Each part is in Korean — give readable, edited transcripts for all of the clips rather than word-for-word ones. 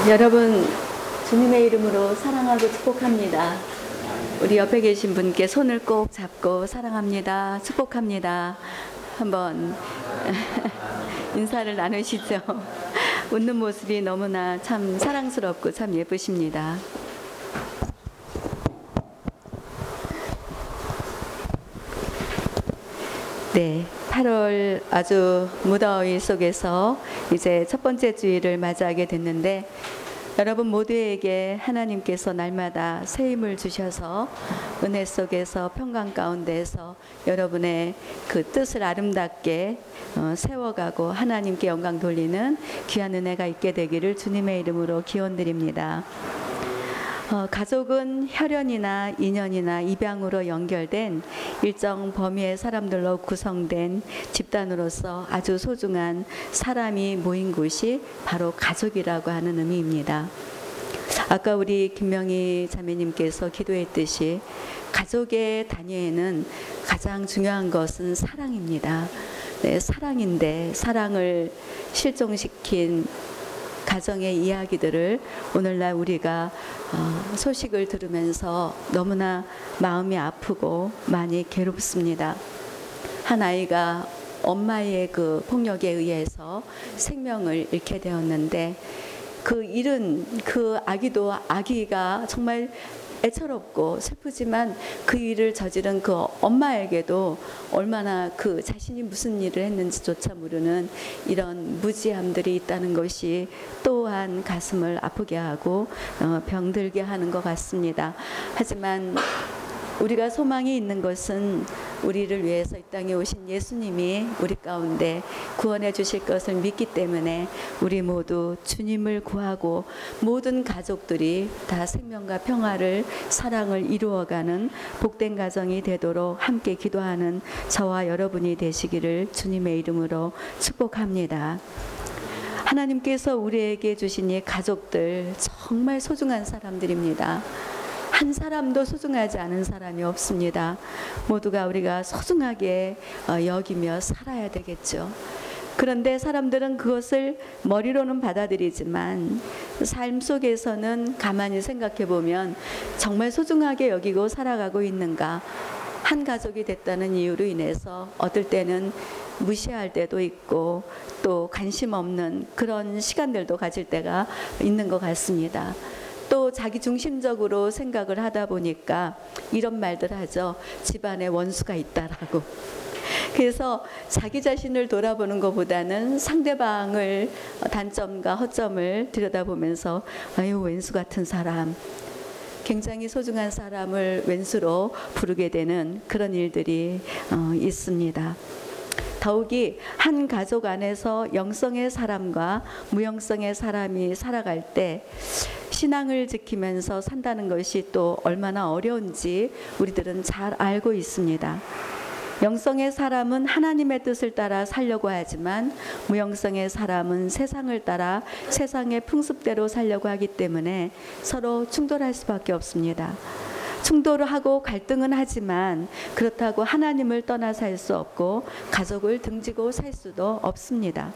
여러분, 주님의 이름으로 사랑하고 축복합니다. 우리 옆에 계신 분께 손을 꼭 잡고 사랑합니다, 축복합니다 한번 인사를 나누시죠. 웃는 모습이 너무나 참 사랑스럽고 참 예쁘십니다. 네, 8월 아주 무더위 속에서 이제 첫 번째 주일을 맞이하게 됐는데, 여러분 모두에게 하나님께서 날마다 새 힘을 주셔서 은혜 속에서 평강 가운데에서 여러분의 그 뜻을 아름답게 세워가고 하나님께 영광 돌리는 귀한 은혜가 있게 되기를 주님의 이름으로 기원드립니다. 가족은 혈연이나 인연이나 입양으로 연결된 일정 범위의 사람들로 구성된 집단으로서 아주 소중한 사람이 모인 곳이 바로 가족이라고 하는 의미입니다. 아까 우리 김명희 자매님께서 기도했듯이 가족의 단위에는 가장 중요한 것은 사랑입니다. 네, 사랑인데 사랑을 실종시킨 가정의 이야기들을 오늘날 우리가 소식을 들으면서 너무나 마음이 아프고 많이 괴롭습니다. 한 아이가 엄마의 그 폭력에 의해서 생명을 잃게 되었는데, 그 잃은 그 아기가 정말 애처롭고 슬프지만 그 일을 저지른 그 엄마에게도 얼마나 그 자신이 무슨 일을 했는지조차 모르는 이런 무지함들이 있다는 것이 또한 가슴을 아프게 하고 병들게 하는 것 같습니다. 하지만 우리가 소망이 있는 것은 우리를 위해서 이 땅에 오신 예수님이 우리 가운데 구원해 주실 것을 믿기 때문에 우리 모두 주님을 구하고 모든 가족들이 다 생명과 평화를, 사랑을 이루어가는 복된 가정이 되도록 함께 기도하는 저와 여러분이 되시기를 주님의 이름으로 축복합니다. 하나님께서 우리에게 주신 이 가족들 정말 소중한 사람들입니다. 한 사람도 소중하지 않은 사람이 없습니다. 모두가 우리가 소중하게 여기며 살아야 되겠죠. 그런데 사람들은 그것을 머리로는 받아들이지만 삶 속에서는 가만히 생각해 보면 정말 소중하게 여기고 살아가고 있는가? 한 가족이 됐다는 이유로 인해서 어떨 때는 무시할 때도 있고 또 관심 없는 그런 시간들도 가질 때가 있는 것 같습니다. 또 자기 중심적으로 생각을 하다 보니까 이런 말들 하죠. 집안에 원수가 있다라고. 그래서 자기 자신을 돌아보는 것보다는 상대방을 단점과 허점을 들여다보면서 아유, 왼수 같은 사람, 굉장히 소중한 사람을 왼수로 부르게 되는 그런 일들이 있습니다. 더욱이 한 가족 안에서 영성의 사람과 무영성의 사람이 살아갈 때 신앙을 지키면서 산다는 것이 또 얼마나 어려운지 우리들은 잘 알고 있습니다. 영성의 사람은 하나님의 뜻을 따라 살려고 하지만 무영성의 사람은 세상을 따라 세상의 풍습대로 살려고 하기 때문에 서로 충돌할 수밖에 없습니다. 충돌을 하고 갈등은 하지만 그렇다고 하나님을 떠나 살 수 없고 가족을 등지고 살 수도 없습니다.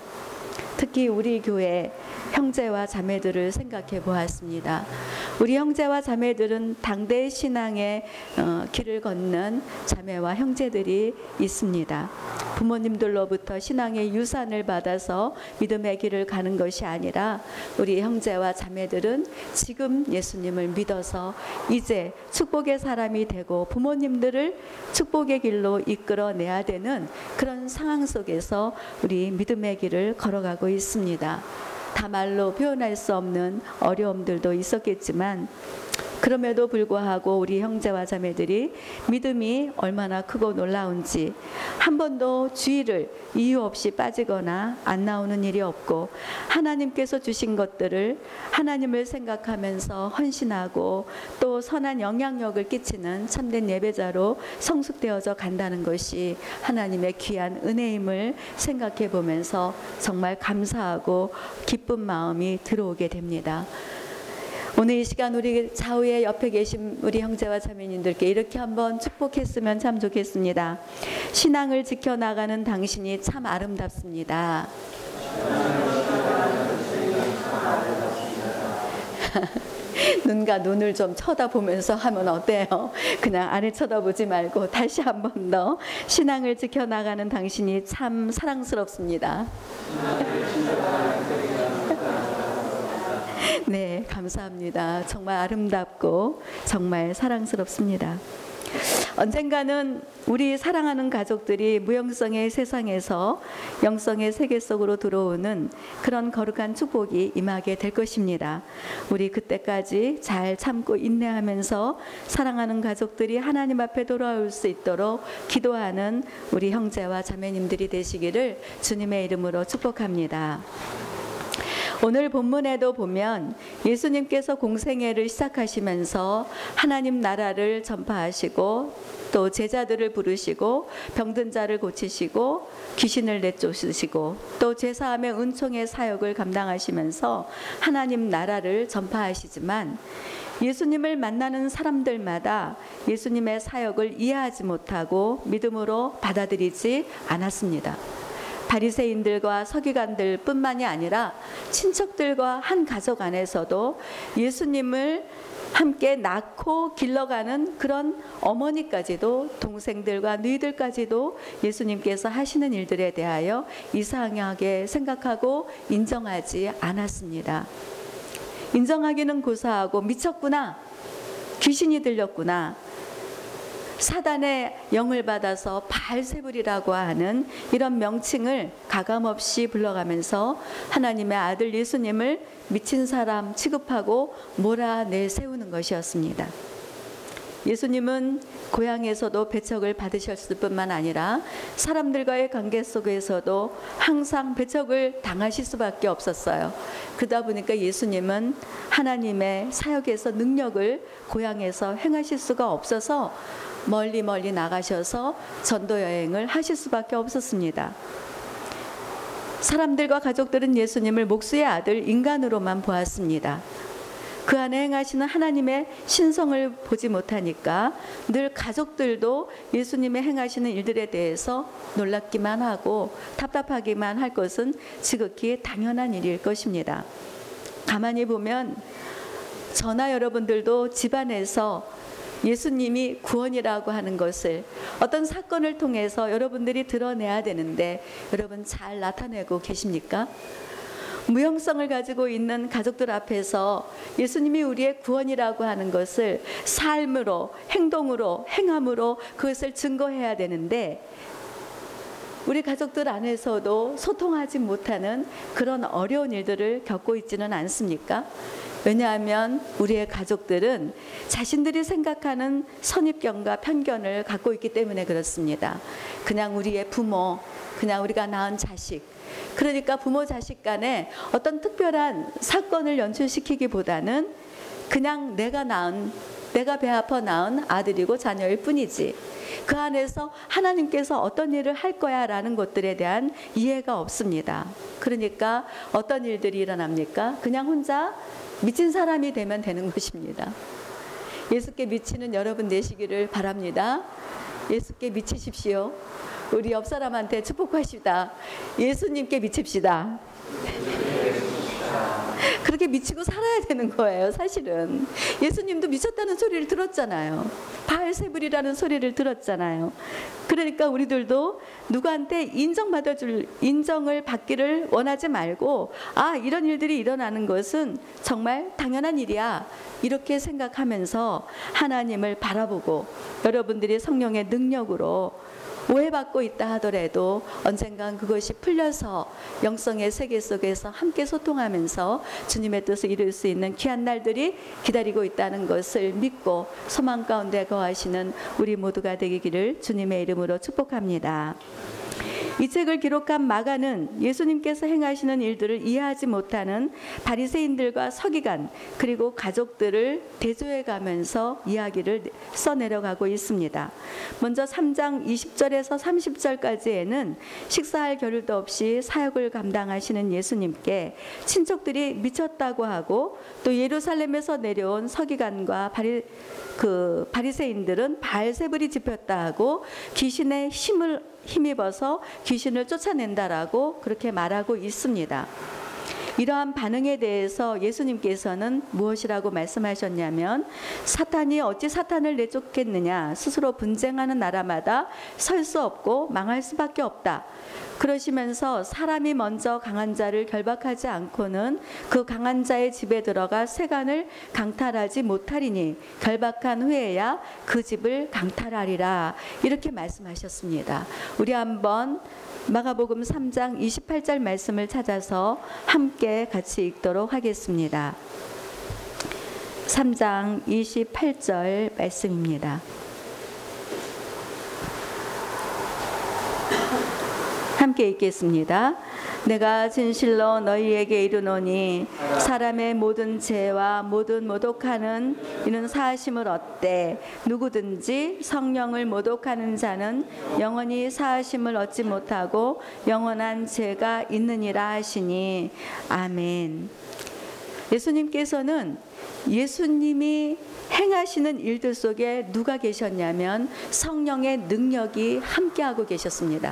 특히 우리 교회 형제와 자매들을 생각해 보았습니다. 우리 형제와 자매들은 당대 신앙의 길을 걷는 자매와 형제들이 있습니다. 부모님들로부터 신앙의 유산을 받아서 믿음의 길을 가는 것이 아니라 우리 형제와 자매들은 지금 예수님을 믿어서 이제 축복의 사람이 되고 부모님들을 축복의 길로 이끌어내야 되는 그런 상황 속에서 우리 믿음의 길을 걸어가고 있습니다. 다 말로 표현할 수 없는 어려움들도 있었겠지만 그럼에도 불구하고 우리 형제와 자매들이 믿음이 얼마나 크고 놀라운지 한 번도 주일을 이유 없이 빠지거나 안 나오는 일이 없고 하나님께서 주신 것들을 하나님을 생각하면서 헌신하고 또 선한 영향력을 끼치는 참된 예배자로 성숙되어져 간다는 것이 하나님의 귀한 은혜임을 생각해 보면서 정말 감사하고 기쁜 마음이 들어오게 됩니다. 오늘 이 시간 우리 좌우에 옆에 계신 우리 형제와 자매님들께 이렇게 한번 축복했으면 참 좋겠습니다. 신앙을 지켜나가는 당신이 참 아름답습니다. 눈과 눈을 좀 쳐다보면서 하면 어때요? 그냥 아래 쳐다보지 말고 다시 한 번 더 신앙을 지켜나가는 당신이 참 사랑스럽습니다. 네, 감사합니다. 정말 아름답고 정말 사랑스럽습니다. 언젠가는 우리 사랑하는 가족들이 무영성의 세상에서 영성의 세계 속으로 들어오는 그런 거룩한 축복이 임하게 될 것입니다. 우리 그때까지 잘 참고 인내하면서 사랑하는 가족들이 하나님 앞에 돌아올 수 있도록 기도하는 우리 형제와 자매님들이 되시기를 주님의 이름으로 축복합니다. 오늘 본문에도 보면 예수님께서 공생애를 시작하시면서 하나님 나라를 전파하시고 또 제자들을 부르시고 병든 자를 고치시고 귀신을 내쫓으시고 또 제사함의 은총의 사역을 감당하시면서 하나님 나라를 전파하시지만 예수님을 만나는 사람들마다 예수님의 사역을 이해하지 못하고 믿음으로 받아들이지 않았습니다. 바리새인들과 서기관들 뿐만이 아니라 친척들과 한 가족 안에서도 예수님을 함께 낳고 길러가는 그런 어머니까지도 동생들과 누이들까지도 예수님께서 하시는 일들에 대하여 이상하게 생각하고 인정하지 않았습니다. 인정하기는 고사하고 미쳤구나, 귀신이 들렸구나, 사단의 영을 받아서 바알세불이라고 하는 이런 명칭을 가감없이 불러가면서 하나님의 아들 예수님을 미친 사람 취급하고 몰아내세우는 것이었습니다. 예수님은 고향에서도 배척을 받으셨을 뿐만 아니라 사람들과의 관계 속에서도 항상 배척을 당하실 수밖에 없었어요. 그러다 보니까 예수님은 하나님의 사역에서 능력을 고향에서 행하실 수가 없어서 멀리 나가셔서 전도 여행을 하실 수밖에 없었습니다. 사람들과 가족들은 예수님을 목수의 아들 인간으로만 보았습니다. 그 안에 행하시는 하나님의 신성을 보지 못하니까 늘 가족들도 예수님의 행하시는 일들에 대해서 놀랍기만 하고 답답하기만 할 것은 지극히 당연한 일일 것입니다. 가만히 보면 저나 여러분들도 집안에서 예수님이 구원이라고 하는 것을 어떤 사건을 통해서 여러분들이 드러내야 되는데 여러분 잘 나타내고 계십니까? 무형성을 가지고 있는 가족들 앞에서 예수님이 우리의 구원이라고 하는 것을 삶으로, 행동으로, 행함으로 그것을 증거해야 되는데 우리 가족들 안에서도 소통하지 못하는 그런 어려운 일들을 겪고 있지는 않습니까? 왜냐하면 우리의 가족들은 자신들이 생각하는 선입견과 편견을 갖고 있기 때문에 그렇습니다. 그냥 우리의 부모, 그냥 우리가 낳은 자식, 그러니까 부모 자식 간에 어떤 특별한 사건을 연출시키기보다는 그냥 내가 배 아파 낳은 아들이고 자녀일 뿐이지 그 안에서 하나님께서 어떤 일을 할 거야 라는 것들에 대한 이해가 없습니다. 그러니까 어떤 일들이 일어납니까? 그냥 혼자 미친 사람이 되면 되는 것입니다. 예수께 미치는 여러분 되시기를 바랍니다. 예수께 미치십시오. 우리 옆 사람한테 축복하시다. 예수님께 미칩시다. 그렇게 미치고 살아야 되는 거예요. 사실은 예수님도 미쳤다는 소리를 들었잖아요. 바알세불이라는 소리를 들었잖아요. 그러니까 우리들도 누구한테 인정을 받기를 원하지 말고 이런 일들이 일어나는 것은 정말 당연한 일이야 이렇게 생각하면서 하나님을 바라보고 여러분들이 성령의 능력으로 오해받고 있다 하더라도 언젠간 그것이 풀려서 영성의 세계 속에서 함께 소통하면서 주님의 뜻을 이룰 수 있는 귀한 날들이 기다리고 있다는 것을 믿고 소망 가운데 거하시는 우리 모두가 되기를 주님의 이름으로 축복합니다. 이 책을 기록한 마가는 예수님께서 행하시는 일들을 이해하지 못하는 바리새인들과 서기관 그리고 가족들을 대조해 가면서 이야기를 써내려가고 있습니다. 먼저 3장 20절에서 30절까지에는 식사할 겨를도 없이 사역을 감당하시는 예수님께 친척들이 미쳤다고 하고 또 예루살렘에서 내려온 서기관과 바리새인들은 바알세불이 짚였다 하고 귀신의 힘입어서 귀신을 쫓아낸다라고 그렇게 말하고 있습니다. 이러한 반응에 대해서 예수님께서는 무엇이라고 말씀하셨냐면, 사탄이 어찌 사탄을 내쫓겠느냐, 스스로 분쟁하는 나라마다 설 수 없고 망할 수밖에 없다. 그러시면서 사람이 먼저 강한 자를 결박하지 않고는 그 강한 자의 집에 들어가 세간을 강탈하지 못하리니 결박한 후에야 그 집을 강탈하리라, 이렇게 말씀하셨습니다. 우리 한번 마가복음 3장 28절 말씀을 찾아서 함께 같이 읽도록 하겠습니다. 3장 28절 말씀입니다. 함께 읽겠습니다. 내가 진실로 너희에게 이르노니 사람의 모든 죄와 모든 모독하는 이는 사하심을 얻되 누구든지 성령을 모독하는 자는 영원히 사하심을 얻지 못하고 영원한 죄가 있느니라 하시니. 아멘. 예수님께서는 예수님이 행하시는 일들 속에 누가 계셨냐면 성령의 능력이 함께하고 계셨습니다.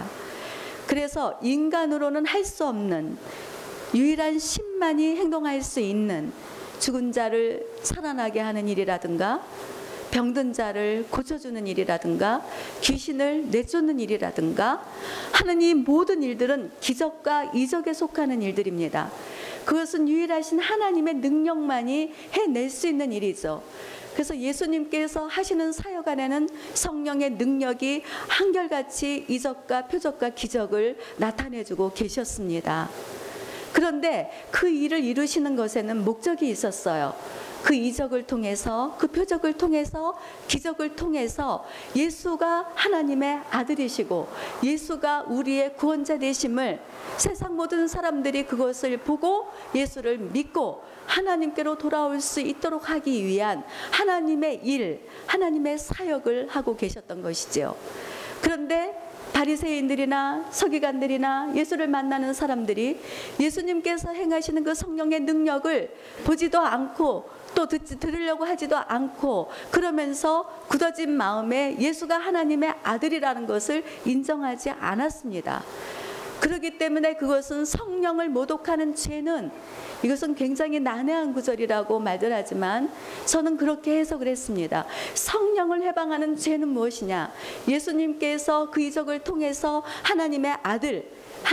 그래서 인간으로는 할 수 없는 유일한 신만이 행동할 수 있는 죽은 자를 살아나게 하는 일이라든가 병든 자를 고쳐주는 일이라든가 귀신을 내쫓는 일이라든가 하는 이 모든 일들은 기적과 이적에 속하는 일들입니다. 그것은 유일하신 하나님의 능력만이 해낼 수 있는 일이죠. 그래서 예수님께서 하시는 사역 안에는 성령의 능력이 한결같이 이적과 표적과 기적을 나타내주고 계셨습니다. 그런데 그 일을 이루시는 것에는 목적이 있었어요. 그 이적을 통해서, 그 표적을 통해서, 기적을 통해서 예수가 하나님의 아들이시고 예수가 우리의 구원자 되심을 세상 모든 사람들이 그것을 보고 예수를 믿고 하나님께로 돌아올 수 있도록 하기 위한 하나님의 일, 하나님의 사역을 하고 계셨던 것이죠. 그런데 바리새인들이나 서기관들이나 예수를 만나는 사람들이 예수님께서 행하시는 그 성령의 능력을 보지도 않고 또 들으려고 하지도 않고 그러면서 굳어진 마음에 예수가 하나님의 아들이라는 것을 인정하지 않았습니다. 그렇기 때문에 그것은 성령을 모독하는 죄는, 이것은 굉장히 난해한 구절이라고 말들 하지만 저는 그렇게 해석을 했습니다. 성령을 해방하는 죄는 무엇이냐? 예수님께서 그 이적을 통해서 하나님의 아들,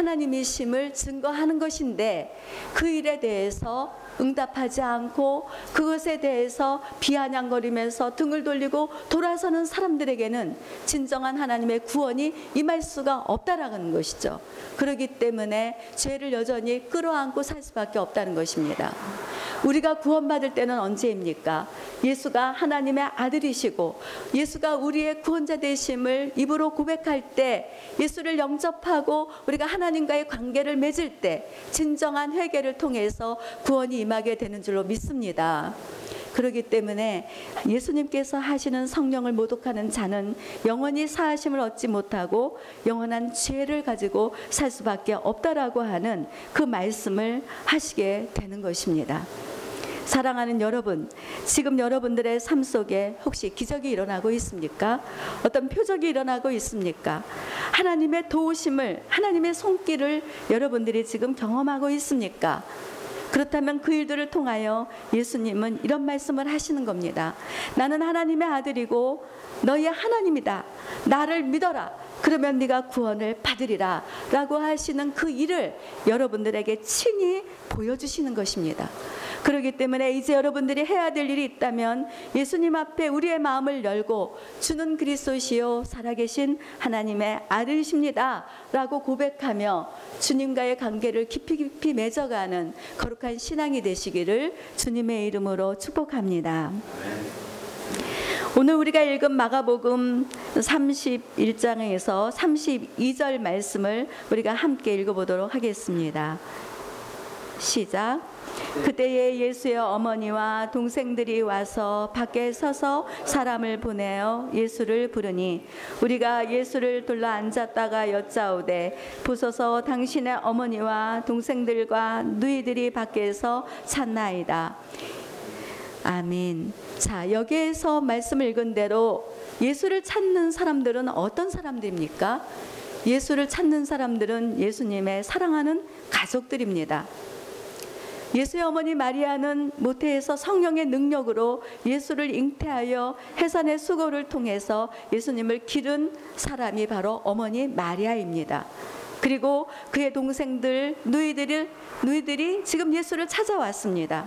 하나님이심을 증거하는 것인데 그 일에 대해서 응답하지 않고 그것에 대해서 비아냥거리면서 등을 돌리고 돌아서는 사람들에게는 진정한 하나님의 구원이 임할 수가 없다라는 것이죠. 그렇기 때문에 죄를 여전히 끌어안고 살 수밖에 없다는 것입니다. 우리가 구원받을 때는 언제입니까? 예수가 하나님의 아들이시고 예수가 우리의 구원자 되심을 입으로 고백할 때, 예수를 영접하고 우리가 하나님과의 관계를 맺을 때 진정한 회개를 통해서 구원이 임하게 되는 줄로 믿습니다. 그렇기 때문에 예수님께서 하시는 성령을 모독하는 자는 영원히 사하심을 얻지 못하고 영원한 죄를 가지고 살 수밖에 없다라고 하는 그 말씀을 하시게 되는 것입니다. 사랑하는 여러분, 지금 여러분들의 삶 속에 혹시 기적이 일어나고 있습니까? 어떤 표적이 일어나고 있습니까? 하나님의 도우심을, 하나님의 손길을 여러분들이 지금 경험하고 있습니까? 그렇다면 그 일들을 통하여 예수님은 이런 말씀을 하시는 겁니다. 나는 하나님의 아들이고 너희의 하나님이다. 나를 믿어라. 그러면 네가 구원을 받으리라 라고 하시는 그 일을 여러분들에게 친히 보여주시는 것입니다. 그렇기 때문에 이제 여러분들이 해야 될 일이 있다면 예수님 앞에 우리의 마음을 열고 주는 그리스도시요 살아계신 하나님의 아들이십니다 라고 고백하며 주님과의 관계를 깊이 맺어가는 거룩한 신앙이 되시기를 주님의 이름으로 축복합니다. 오늘 우리가 읽은 마가복음 31장에서 32절 말씀을 우리가 함께 읽어보도록 하겠습니다. 시작. 그때에 예수의 어머니와 동생들이 와서 밖에 서서 사람을 보내어 예수를 부르니 우리가 예수를 둘러 앉았다가 여짜오되 보소서 당신의 어머니와 동생들과 누이들이 밖에서 찾나이다. 아멘. 자, 여기에서 말씀을 읽은 대로 예수를 찾는 사람들은 어떤 사람들입니까? 예수를 찾는 사람들은 예수님의 사랑하는 가족들입니다. 예수의 어머니 마리아는 모태에서 성령의 능력으로 예수를 잉태하여 해산의 수고를 통해서 예수님을 기른 사람이 바로 어머니 마리아입니다. 그리고 그의 동생들, 누이들이 지금 예수를 찾아왔습니다.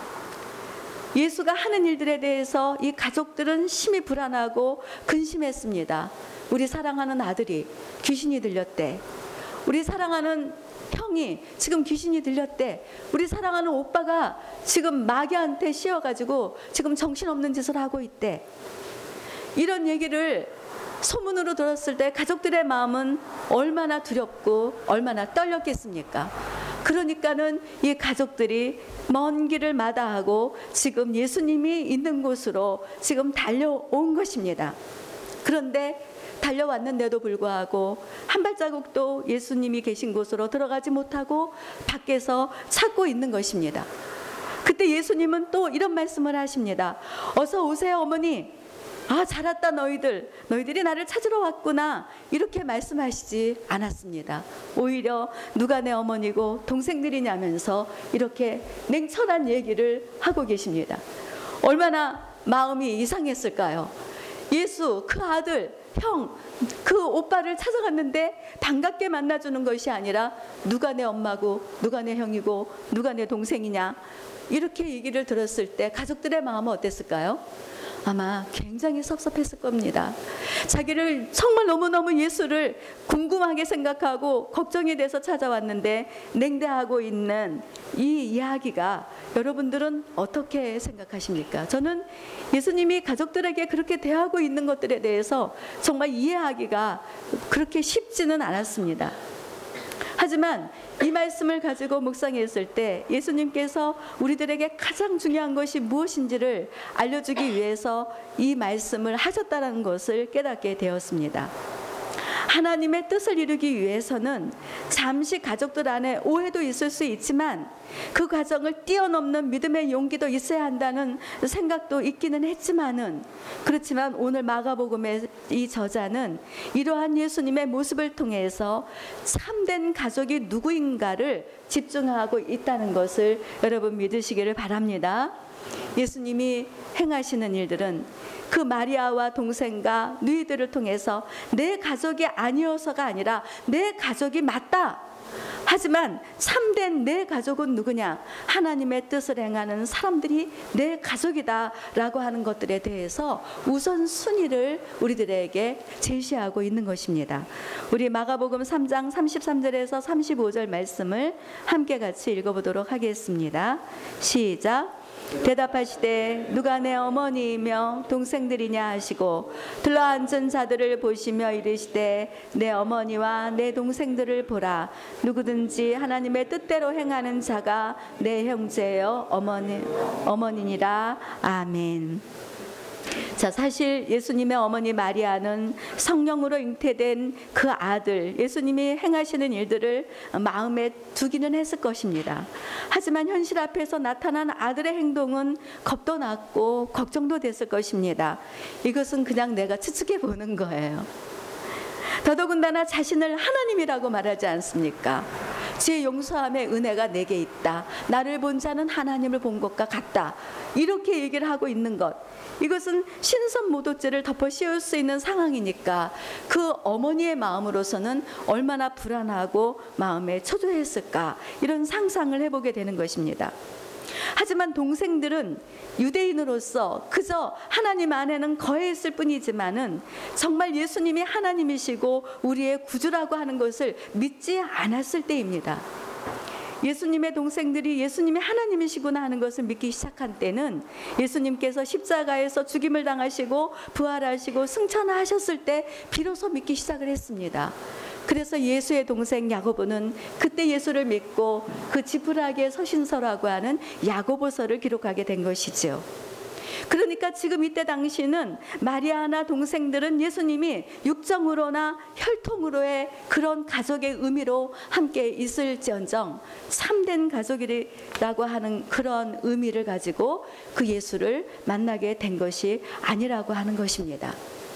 예수가 하는 일들에 대해서 이 가족들은 심히 불안하고 근심했습니다. 우리 사랑하는 아들이 귀신이 들렸대. 우리 사랑하는 형이 지금 귀신이 들렸대. 우리 사랑하는 오빠가 지금 마귀한테 씌워가지고 지금 정신없는 짓을 하고 있대. 이런 얘기를 소문으로 들었을 때 가족들의 마음은 얼마나 두렵고 얼마나 떨렸겠습니까? 그러니까는 이 가족들이 먼 길을 마다하고 지금 예수님이 있는 곳으로 지금 달려온 것입니다. 그런데 달려왔는데도 불구하고 한 발자국도 예수님이 계신 곳으로 들어가지 못하고 밖에서 찾고 있는 것입니다. 그때 예수님은 또 이런 말씀을 하십니다. 어서 오세요 어머니. 잘 왔다 너희들이 나를 찾으러 왔구나. 이렇게 말씀하시지 않았습니다. 오히려 누가 내 어머니고 동생들이냐면서 이렇게 냉철한 얘기를 하고 계십니다. 얼마나 마음이 이상했을까요? 예수, 그 아들, 형, 그 오빠를 찾아갔는데 반갑게 만나주는 것이 아니라 누가 내 엄마고 누가 내 형이고 누가 내 동생이냐, 이렇게 얘기를 들었을 때 가족들의 마음은 어땠을까요? 아마 굉장히 섭섭했을 겁니다. 자기를 정말 너무너무 예수를 궁금하게 생각하고 걱정이 돼서 찾아왔는데 냉대하고 있는 이 이야기가 여러분들은 어떻게 생각하십니까? 저는 예수님이 가족들에게 그렇게 대하고 있는 것들에 대해서 정말 이해하기가 그렇게 쉽지는 않았습니다. 하지만 이 말씀을 가지고 묵상했을 때 예수님께서 우리들에게 가장 중요한 것이 무엇인지를 알려주기 위해서 이 말씀을 하셨다는 것을 깨닫게 되었습니다. 하나님의 뜻을 이루기 위해서는 잠시 가족들 안에 오해도 있을 수 있지만 그 과정을 뛰어넘는 믿음의 용기도 있어야 한다는 생각도 있기는 했지만은, 그렇지만 오늘 마가복음의 이 저자는 이러한 예수님의 모습을 통해서 참된 가족이 누구인가를 집중하고 있다는 것을 여러분 믿으시기를 바랍니다. 예수님이 행하시는 일들은 그 마리아와 동생과 누이들을 통해서 내 가족이 아니어서가 아니라 내 가족이 맞다. 하지만 참된 내 가족은 누구냐? 하나님의 뜻을 행하는 사람들이 내 가족이다 라고 하는 것들에 대해서 우선순위를 우리들에게 제시하고 있는 것입니다. 우리 마가복음 3장 33절에서 35절 말씀을 함께 같이 읽어보도록 하겠습니다. 시작. 대답하시되 누가 내 어머니이며 동생들이냐 하시고 들러앉은 자들을 보시며 이르시되 내 어머니와 내 동생들을 보라. 누구든지 하나님의 뜻대로 행하는 자가 내 형제여 어머니니라. 아멘. 자, 사실 예수님의 어머니 마리아는 성령으로 잉태된 그 아들, 예수님이 행하시는 일들을 마음에 두기는 했을 것입니다. 하지만 현실 앞에서 나타난 아들의 행동은 겁도 났고 걱정도 됐을 것입니다. 이것은 그냥 내가 추측해 보는 거예요. 더더군다나 자신을 하나님이라고 말하지 않습니까? 제 용서함의 은혜가 내게 있다. 나를 본 자는 하나님을 본 것과 같다. 이렇게 얘기를 하고 있는 것. 이것은 신선모독죄를 덮어 씌울 수 있는 상황이니까 그 어머니의 마음으로서는 얼마나 불안하고 마음에 초조했을까, 이런 상상을 해보게 되는 것입니다. 하지만 동생들은 유대인으로서 그저 하나님 안에는 거해있을 뿐이지만은 정말 예수님이 하나님이시고 우리의 구주라고 하는 것을 믿지 않았을 때입니다. 예수님의 동생들이 예수님이 하나님이시구나 하는 것을 믿기 시작한 때는 예수님께서 십자가에서 죽임을 당하시고 부활하시고 승천하셨을 때 비로소 믿기 시작을 했습니다. 그래서 예수의 동생 야고보는 그때 예수를 믿고 그 지푸라기의 서신서라고 하는 야고보서를 기록하게 된 것이죠. 그러니까 지금 이때 당시는 마리아나 동생들은 예수님이 육정으로나 혈통으로의 그런 가족의 의미로 함께 있을지언정 참된 가족이라고 하는 그런 의미를 가지고 그 예수를 만나게 된 것이 아니라고 하는 것입니다.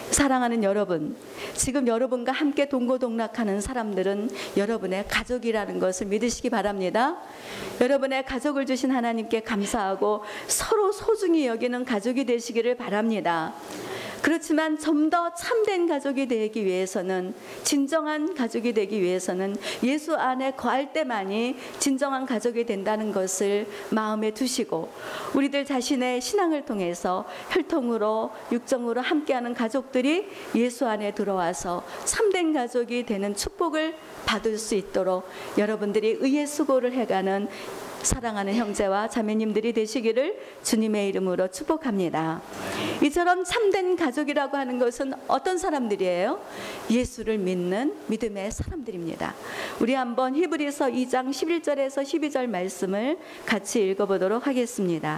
사랑하는 여러분, 지금 여러분과 함께 동고동락하는 사람들은 여러분의 가족이라는 것을 믿으시기 바랍니다. 여러분의 가족을 주신 하나님께 감사하고 서로 소중히 여기는 가족이 되시기를 바랍니다. 그렇지만 좀 더 참된 가족이 되기 위해서는, 진정한 가족이 되기 위해서는 예수 안에 거할 때만이 진정한 가족이 된다는 것을 마음에 두시고, 우리들 자신의 신앙을 통해서 혈통으로 육정으로 함께하는 가족들이 예수 안에 들어와서 참된 가족이 되는 축복을 받을 수 있도록 여러분들이 의의 수고를 해가는 사랑하는 형제와 자매님들이 되시기를 주님의 이름으로 축복합니다. 이처럼 참된 가족이라고 하는 것은 어떤 사람들이에요? 예수를 믿는 믿음의 사람들입니다. 우리 한번 히브리서 2장 11절에서 12절 말씀을 같이 읽어보도록 하겠습니다.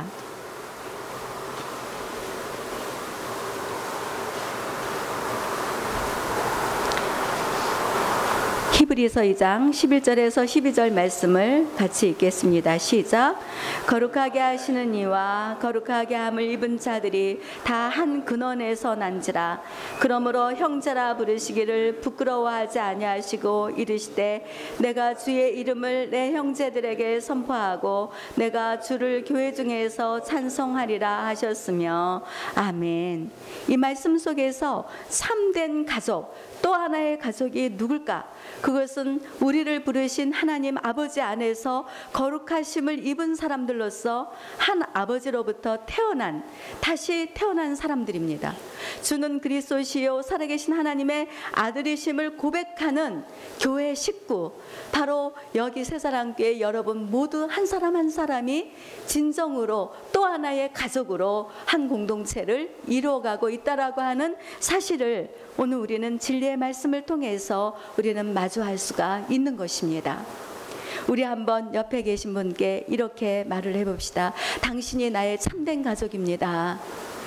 히브리서 2장 11절에서 12절 말씀을 같이 읽겠습니다. 시작. 거룩하게 하시는 이와 거룩하게 함을 입은 자들이 다 한 근원에서 난지라. 그러므로 형제라 부르시기를 부끄러워하지 아니하시고 이르시되 내가 주의 이름을 내 형제들에게 선포하고 내가 주를 교회 중에서 찬송하리라 하셨으며. 아멘. 이 말씀 속에서 참된 가족, 또 하나의 가족이 누굴까? 그것은 우리를 부르신 하나님 아버지 안에서 거룩하심을 입은 사람들로서 한 아버지로부터 다시 태어난 사람들입니다. 주는 그리스도시요 살아계신 하나님의 아들이심을 고백하는 교회 식구, 바로 여기 새사랑교회 여러분 모두 한 사람 한 사람이 진정으로 또 하나의 가족으로 한 공동체를 이루어가고 있다라고 하는 사실을 오늘 우리는 진리의 말씀을 통해서 우리는 마주할 수가 있는 것입니다. 우리 한번 옆에 계신 분께 이렇게 말을 해봅시다. 당신이 나의 참된 가족입니다.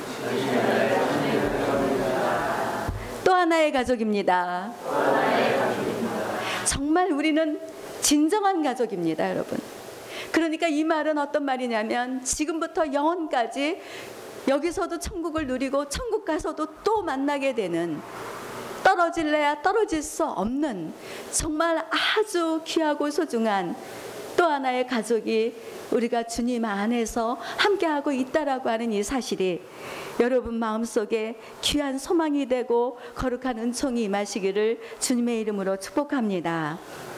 또 하나의 가족입니다. 정말 우리는 진정한 가족입니다, 여러분. 그러니까 이 말은 어떤 말이냐면 지금부터 영원까지 여기서도 천국을 누리고 천국 가서도 또 만나게 되는, 떨어질래야 떨어질 수 없는 정말 아주 귀하고 소중한 또 하나의 가족이 우리가 주님 안에서 함께하고 있다라고 하는 이 사실이 여러분 마음속에 귀한 소망이 되고 거룩한 은총이 임하시기를 주님의 이름으로 축복합니다.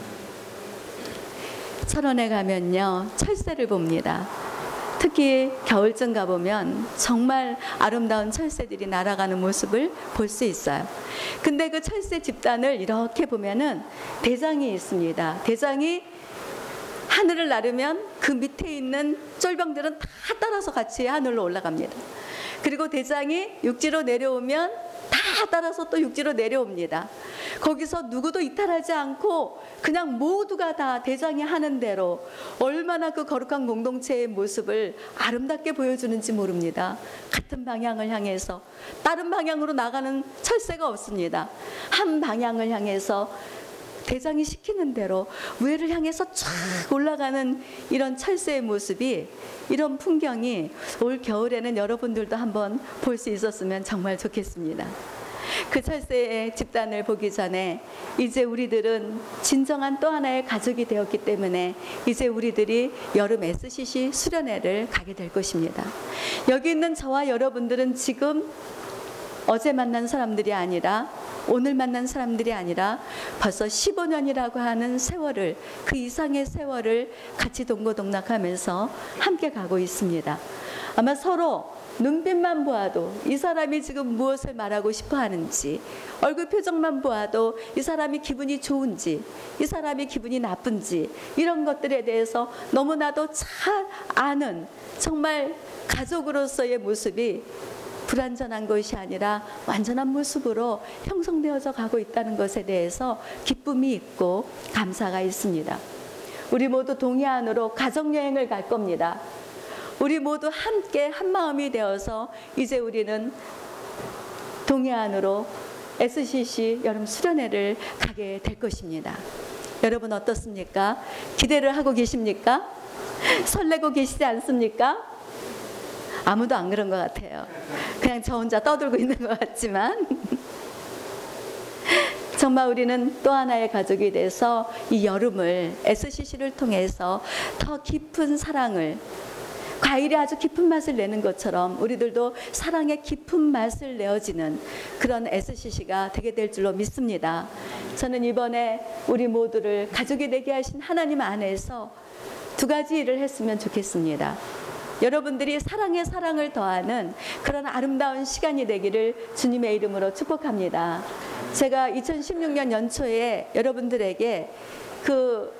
철원에 가면요, 철새를 봅니다. 특히 겨울쯤 가보면 정말 아름다운 철새들이 날아가는 모습을 볼 수 있어요. 근데 그 철새 집단을 이렇게 보면은 대장이 있습니다. 대장이 하늘을 나르면 그 밑에 있는 쫄병들은 다 따라서 같이 하늘로 올라갑니다. 그리고 대장이 육지로 내려오면 다 따라서 또 육지로 내려옵니다. 거기서 누구도 이탈하지 않고 그냥 모두가 다 대장이 하는 대로 얼마나 그 거룩한 공동체의 모습을 아름답게 보여주는지 모릅니다. 같은 방향을 향해서, 다른 방향으로 나가는 철새가 없습니다. 한 방향을 향해서 대장이 시키는 대로 위를 향해서 쫙 올라가는 이런 철새의 모습이, 이런 풍경이 올 겨울에는 여러분들도 한번 볼 수 있었으면 정말 좋겠습니다. 그 철새의 집단을 보기 전에 이제 우리들은 진정한 또 하나의 가족이 되었기 때문에 이제 우리들이 여름 SCC 수련회를 가게 될 것입니다. 여기 있는 저와 여러분들은 지금 어제 만난 사람들이 아니라, 오늘 만난 사람들이 아니라 벌써 15년이라고 하는 세월을, 그 이상의 세월을 같이 동고동락하면서 함께 가고 있습니다. 아마 서로 눈빛만 보아도 이 사람이 지금 무엇을 말하고 싶어 하는지, 얼굴 표정만 보아도 이 사람이 기분이 좋은지, 이 사람이 기분이 나쁜지, 이런 것들에 대해서 너무나도 잘 아는 정말 가족으로서의 모습이 불완전한 것이 아니라 완전한 모습으로 형성되어져 가고 있다는 것에 대해서 기쁨이 있고 감사가 있습니다. 우리 모두 동해안으로 가족여행을 갈 겁니다. 우리 모두 함께 한마음이 되어서 이제 우리는 동해안으로 SCC 여름 수련회를 가게 될 것입니다. 여러분 어떻습니까? 기대를 하고 계십니까? 설레고 계시지 않습니까? 아무도 안 그런 것 같아요. 그냥 저 혼자 떠들고 있는 것 같지만 정말 우리는 또 하나의 가족이 돼서 이 여름을 SCC를 통해서 더 깊은 사랑을, 과일이 아주 깊은 맛을 내는 것처럼 우리들도 사랑의 깊은 맛을 내어지는 그런 SCC가 되게 될 줄로 믿습니다. 저는 이번에 우리 모두를 가족이 되게 하신 하나님 안에서 두 가지 일을 했으면 좋겠습니다. 여러분들이 사랑에 사랑을 더하는 그런 아름다운 시간이 되기를 주님의 이름으로 축복합니다. 제가 2016년 연초에 여러분들에게 그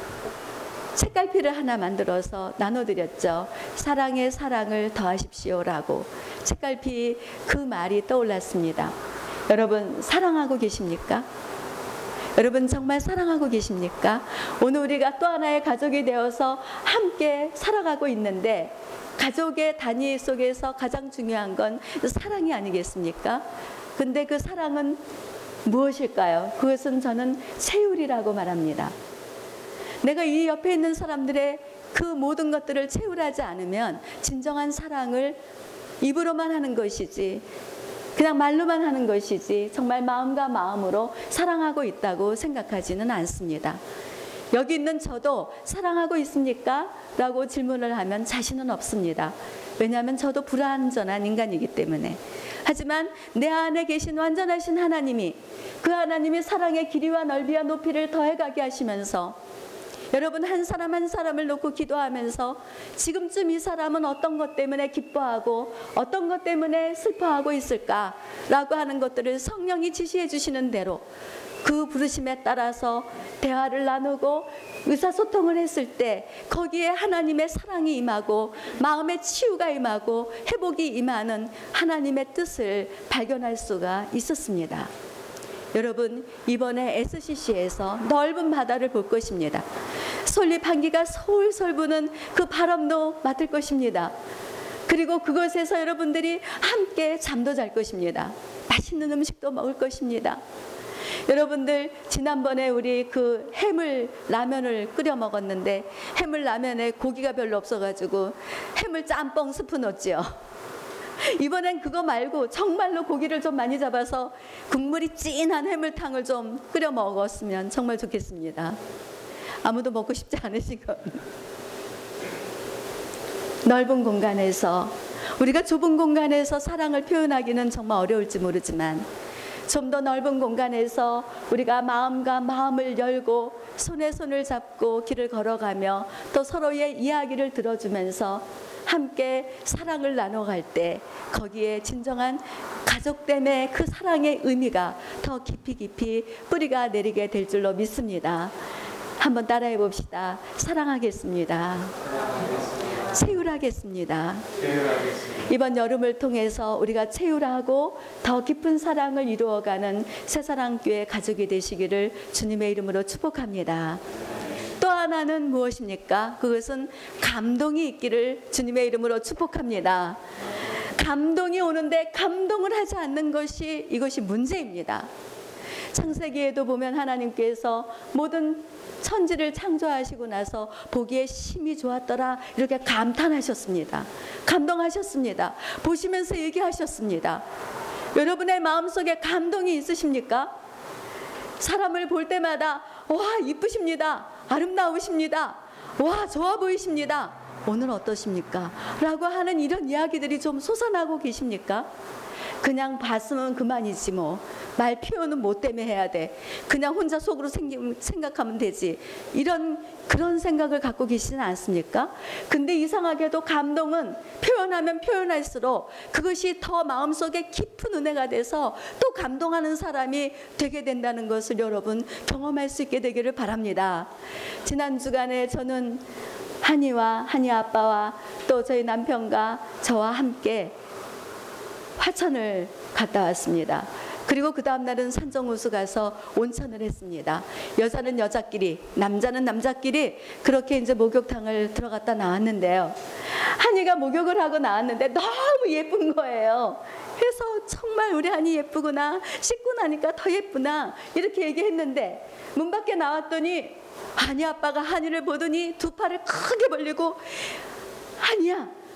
책갈피를 하나 만들어서 나눠드렸죠. 사랑에 사랑을 더하십시오라고. 책갈피 그 말이 떠올랐습니다. 여러분 사랑하고 계십니까? 여러분 정말 사랑하고 계십니까? 오늘 우리가 또 하나의 가족이 되어서 함께 살아가고 있는데 가족의 단위 속에서 가장 중요한 건 사랑이 아니겠습니까? 근데 그 사랑은 무엇일까요? 그것은 저는 채울이라고 말합니다. 내가 이 옆에 있는 사람들의 그 모든 것들을 채울하지 않으면 진정한 사랑을 입으로만 하는 것이지, 그냥 말로만 하는 것이지 정말 마음과 마음으로 사랑하고 있다고 생각하지는 않습니다. 여기 있는 저도 사랑하고 있습니까? 라고 질문을 하면 자신은 없습니다. 왜냐하면 저도 불완전한 인간이기 때문에. 하지만 내 안에 계신 완전하신 하나님이, 그 하나님이 사랑의 길이와 넓이와 높이를 더해가게 하시면서 여러분 한 사람 한 사람을 놓고 기도하면서 지금쯤 이 사람은 어떤 것 때문에 기뻐하고 어떤 것 때문에 슬퍼하고 있을까라고 하는 것들을 성령이 지시해 주시는 대로 그 부르심에 따라서 대화를 나누고 의사소통을 했을 때 거기에 하나님의 사랑이 임하고 마음의 치유가 임하고 회복이 임하는 하나님의 뜻을 발견할 수가 있었습니다. 여러분 이번에 SCC에서 넓은 바다를 볼 것입니다. 솔잎 한기가 솔솔 부는 그 바람도 맡을 것입니다. 그리고 그곳에서 여러분들이 함께 잠도 잘 것입니다. 맛있는 음식도 먹을 것입니다. 여러분들 지난번에 우리 그 해물 라면을 끓여 먹었는데 해물 라면에 고기가 별로 없어가지고 해물 짬뽕 스프 넣었지요. 이번엔 그거 말고 정말로 고기를 좀 많이 잡아서 국물이 진한 해물탕을 좀 끓여 먹었으면 정말 좋겠습니다. 아무도 먹고 싶지 않으신 건 넓은 공간에서, 우리가 좁은 공간에서 사랑을 표현하기는 정말 어려울지 모르지만 좀 더 넓은 공간에서 우리가 마음과 마음을 열고 손에 손을 잡고 길을 걸어가며 또 서로의 이야기를 들어주면서 함께 사랑을 나눠갈 때 거기에 진정한 가족됨의 그 사랑의 의미가 더 깊이 뿌리가 내리게 될 줄로 믿습니다. 한번 따라해 봅시다. 사랑하겠습니다. 채울하겠습니다. 이번 여름을 통해서 우리가 채울하고 더 깊은 사랑을 이루어가는 새사랑교회 가족이 되시기를 주님의 이름으로 축복합니다. 또 하나는 무엇입니까? 그것은 감동이 있기를 주님의 이름으로 축복합니다. 감동이 오는데 감동을 하지 않는 것이, 이것이 문제입니다. 창세기에도 보면 하나님께서 모든 천지를 창조하시고 나서 보기에 심히 좋았더라 이렇게 감탄하셨습니다. 감동하셨습니다. 보시면서 얘기하셨습니다. 여러분의 마음속에 감동이 있으십니까? 사람을 볼 때마다 와 이쁘십니다. 아름다우십니다. 와 좋아 보이십니다. 오늘 어떠십니까? 라고 하는 이런 이야기들이 좀 솟아나고 계십니까? 그냥 봤으면 그만이지 뭐. 말 표현은 뭐 때문에 해야 돼. 그냥 혼자 속으로 생각하면 되지. 그런 생각을 갖고 계시지는 않습니까? 근데 이상하게도 감동은 표현하면 표현할수록 그것이 더 마음속에 깊은 은혜가 돼서 또 감동하는 사람이 되게 된다는 것을 여러분 경험할 수 있게 되기를 바랍니다. 지난 주간에 저는 한이 아빠와 또 저희 남편과 저와 함께 화천을 갔다 왔습니다. 그리고 그 다음 날은 산정호수 가서 온천을 했습니다. 여자는 여자끼리, 남자는 남자끼리 그렇게 이제 목욕탕을 들어갔다 나왔는데요. 한이가 목욕을 하고 나왔는데 너무 예쁜 거예요. 그래서 정말 우리 한이 예쁘구나, 씻고 나니까 더 예쁘나 이렇게 얘기했는데 문 밖에 나왔더니 한이 아빠가 한이를 보더니 두 팔을 크게 벌리고 한이야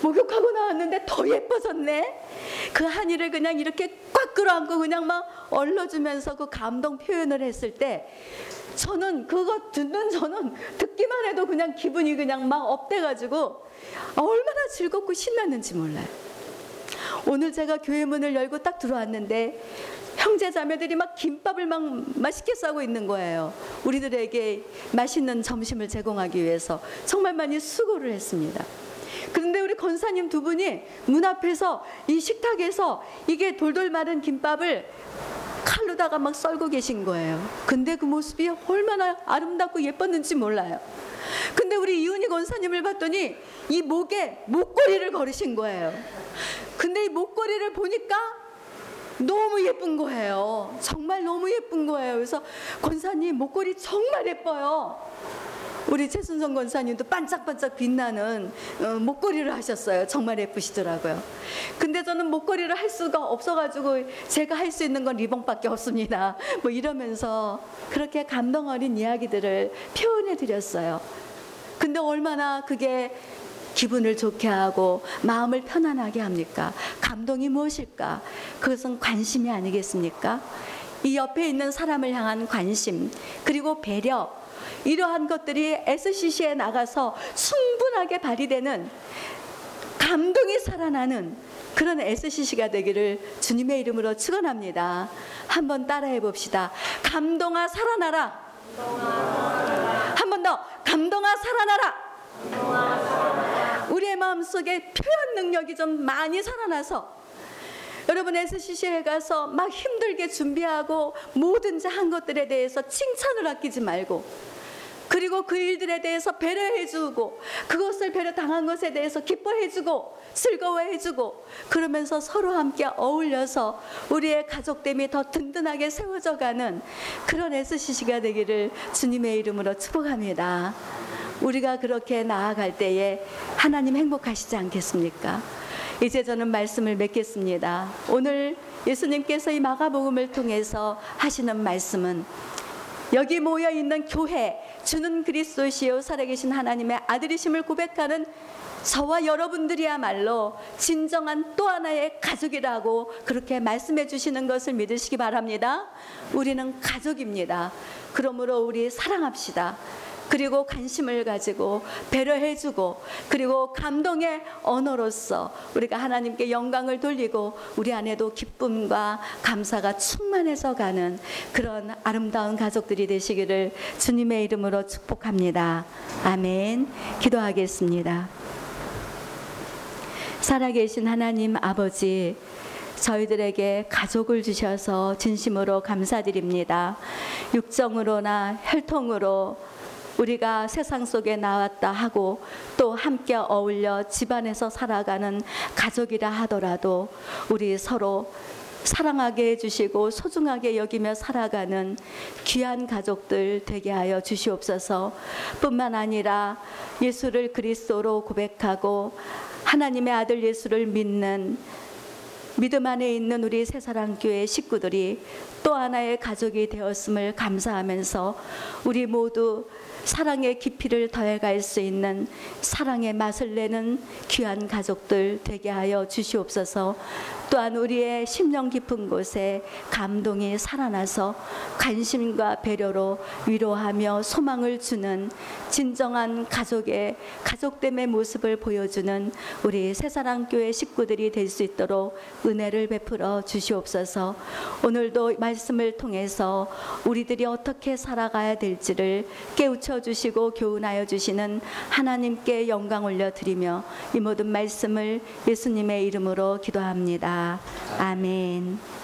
목욕하고 나왔는데 더 예뻐졌네. 그 한이를 그냥 이렇게 꽉 끌어안고 그냥 막 얼러주면서 그 감동 표현을 했을 때 저는 그거 저는 듣기만 해도 그냥 기분이 그냥 막 업돼가지고 얼마나 즐겁고 신났는지 몰라요. 오늘 제가 교회 문을 열고 딱 들어왔는데 형제 자매들이 막 김밥을 막 맛있게 싸고 있는 거예요. 우리들에게 맛있는 점심을 제공하기 위해서 정말 많이 수고를 했습니다. 그런데 우리 권사님 두 분이 문 앞에서 이 식탁에서 이게 돌돌 마른 김밥을 칼로다가 막 썰고 계신 거예요. 근데 그 모습이 얼마나 아름답고 예뻤는지 몰라요. 근데 우리 이은희 권사님을 봤더니 이 목에 목걸이를 걸으신 거예요. 근데 이 목걸이를 보니까 너무 예쁜 거예요. 정말 너무 예쁜 거예요. 그래서 권사님 목걸이 정말 예뻐요. 우리 최순성 권사님도 반짝반짝 빛나는 목걸이를 하셨어요. 정말 예쁘시더라고요. 근데 저는 목걸이를 할 수가 없어가지고 제가 할 수 있는 건 리본밖에 없습니다. 뭐 이러면서 그렇게 감동 어린 이야기들을 표현해 드렸어요. 근데 얼마나 그게 기분을 좋게 하고 마음을 편안하게 합니까? 감동이 무엇일까? 그것은 관심이 아니겠습니까? 이 옆에 있는 사람을 향한 관심, 그리고 배려, 이러한 것들이 SCC에 나가서 충분하게 발휘되는 감동이 살아나는 그런 SCC가 되기를 주님의 이름으로 축원합니다. 한번 따라해 봅시다. 감동아 살아나라. 한 번 더. 감동아 살아나라. 우리의 마음속에 표현 능력이 좀 많이 살아나서 여러분 SCC에 가서 막 힘들게 준비하고 뭐든지 한 것들에 대해서 칭찬을 아끼지 말고, 그리고 그 일들에 대해서 배려해주고, 그것을 배려당한 것에 대해서 기뻐해주고 즐거워해주고, 그러면서 서로 함께 어울려서 우리의 가족됨이 더 든든하게 세워져가는 그런 SCC가 되기를 주님의 이름으로 축복합니다. 우리가 그렇게 나아갈 때에 하나님 행복하시지 않겠습니까? 이제 저는 말씀을 맺겠습니다. 오늘 예수님께서 이 마가복음을 통해서 하시는 말씀은 여기 모여 있는 교회, 주는 그리스도시요 살아계신 하나님의 아들이심을 고백하는 저와 여러분들이야말로 진정한 또 하나의 가족이라고 그렇게 말씀해 주시는 것을 믿으시기 바랍니다. 우리는 가족입니다. 그러므로 우리 사랑합시다. 그리고 관심을 가지고 배려해주고, 그리고 감동의 언어로서 우리가 하나님께 영광을 돌리고 우리 안에도 기쁨과 감사가 충만해서 가는 그런 아름다운 가족들이 되시기를 주님의 이름으로 축복합니다. 아멘. 기도하겠습니다. 살아계신 하나님 아버지, 저희들에게 가족을 주셔서 진심으로 감사드립니다. 육정으로나 혈통으로 우리가 세상 속에 나왔다 하고 또 함께 어울려 집안에서 살아가는 가족이라 하더라도 우리 서로 사랑하게 해주시고 소중하게 여기며 살아가는 귀한 가족들 되게 하여 주시옵소서. 뿐만 아니라 예수를 그리스도로 고백하고 하나님의 아들 예수를 믿는 믿음 안에 있는 우리 새사랑교회 식구들이 또 하나의 가족이 되었음을 감사하면서 우리 모두 사랑의 깊이를 더해갈 수 있는 사랑의 맛을 내는 귀한 가족들 되게 하여 주시옵소서. 또한 우리의 심령 깊은 곳에 감동이 살아나서 관심과 배려로 위로하며 소망을 주는 진정한 가족의 가족됨의 모습을 보여주는 우리 새사랑교회 식구들이 될 수 있도록 은혜를 베풀어 주시옵소서. 오늘도 말씀을 통해서 우리들이 어떻게 살아가야 될지를 깨우쳐 주시고 교훈하여 주시는 하나님께 영광 올려드리며 이 모든 말씀을 예수님의 이름으로 기도합니다. 아멘.